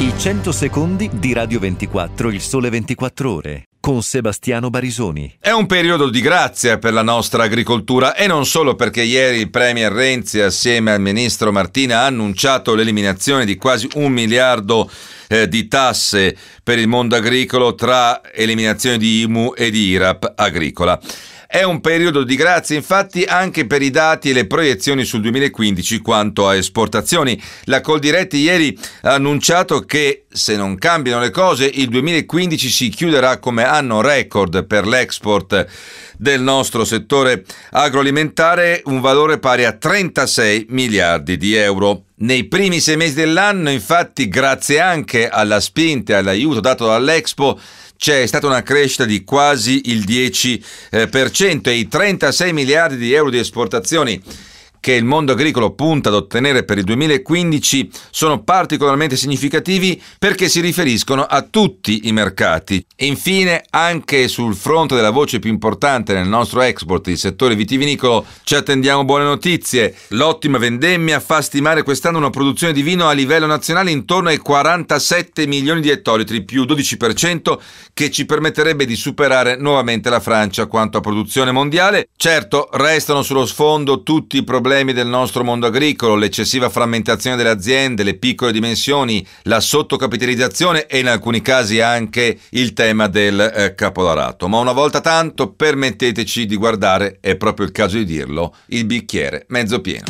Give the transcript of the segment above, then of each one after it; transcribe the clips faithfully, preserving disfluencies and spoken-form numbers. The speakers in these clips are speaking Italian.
I cento secondi di Radio ventiquattro, il sole ventiquattro ore, con Sebastiano Barisoni. È un periodo di grazia per la nostra agricoltura e non solo, perché ieri il premier Renzi assieme al ministro Martina ha annunciato l'eliminazione di quasi un miliardo eh, di tasse per il mondo agricolo, tra eliminazione di I M U e di I R A P agricola. È un periodo di grazia infatti anche per i dati e le proiezioni sul duemilaquindici quanto a esportazioni. La Coldiretti ieri ha annunciato che, se non cambiano le cose, il duemilaquindici si chiuderà come anno record per l'export del nostro settore agroalimentare, un valore pari a trentasei miliardi di euro. Nei primi sei mesi dell'anno, infatti, grazie anche alla spinta e all'aiuto dato dall'Expo, c'è stata una crescita di quasi il dieci per cento e i trentasei miliardi di euro di esportazioni che il mondo agricolo punta ad ottenere per il duemilaquindici sono particolarmente significativi perché si riferiscono a tutti i mercati. Infine, anche sul fronte della voce più importante nel nostro export, il settore vitivinicolo, ci attendiamo buone notizie. L'ottima vendemmia fa stimare quest'anno una produzione di vino a livello nazionale intorno ai quarantasette milioni di ettolitri, più dodici per cento, che ci permetterebbe di superare nuovamente la Francia quanto a produzione mondiale. Certo, restano sullo sfondo tutti i problemi del nostro mondo agricolo, l'eccessiva frammentazione delle aziende, le piccole dimensioni, la sottocapitalizzazione e in alcuni casi anche il tema del eh, capolarato. Ma una volta tanto permetteteci di guardare, è proprio il caso di dirlo, il bicchiere mezzo pieno.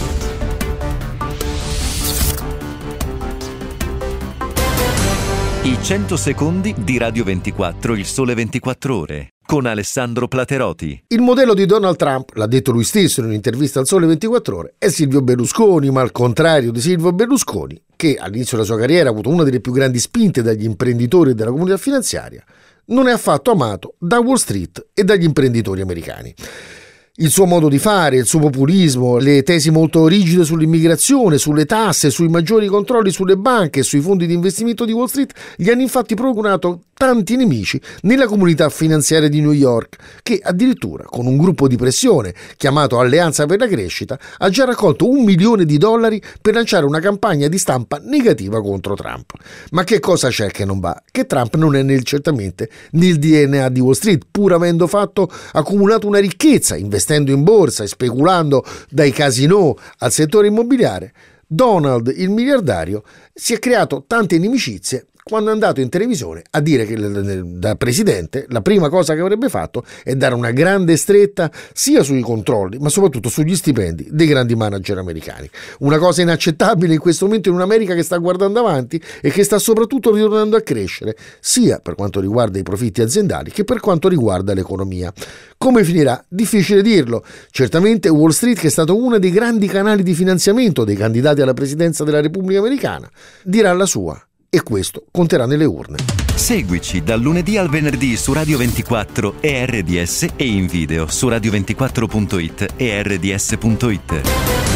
I cento secondi di Radio ventiquattro, il sole ventiquattro ore, con Alessandro Plateroti. Il modello di Donald Trump, l'ha detto lui stesso in un'intervista al Sole ventiquattro ore, è Silvio Berlusconi, ma al contrario di Silvio Berlusconi, che all'inizio della sua carriera ha avuto una delle più grandi spinte dagli imprenditori e dalla comunità finanziaria, non è affatto amato da Wall Street e dagli imprenditori americani. Il suo modo di fare, il suo populismo, le tesi molto rigide sull'immigrazione, sulle tasse, sui maggiori controlli sulle banche e sui fondi di investimento di Wall Street gli hanno infatti procurato tanti nemici nella comunità finanziaria di New York, che addirittura con un gruppo di pressione chiamato Alleanza per la Crescita ha già raccolto un milione di dollari per lanciare una campagna di stampa negativa contro Trump. Ma che cosa c'è che non va? Che Trump non è nel, certamente nel D N A di Wall Street, pur avendo fatto accumulato una ricchezza investendo in borsa e speculando dai casinò al settore immobiliare. Donald, il miliardario, si è creato tante inimicizie quando è andato in televisione a dire che da presidente la prima cosa che avrebbe fatto è dare una grande stretta sia sui controlli ma soprattutto sugli stipendi dei grandi manager americani. Una cosa inaccettabile in questo momento in un'America che sta guardando avanti e che sta soprattutto ritornando a crescere sia per quanto riguarda i profitti aziendali che per quanto riguarda l'economia. Come finirà? Difficile dirlo. Certamente Wall Street, che è stato uno dei grandi canali di finanziamento dei candidati alla presidenza della Repubblica Americana, dirà la sua. E questo conterà nelle urne. Seguici dal lunedì al venerdì su Radio ventiquattro e R D S e in video su radio ventiquattro punto it e R D S punto it.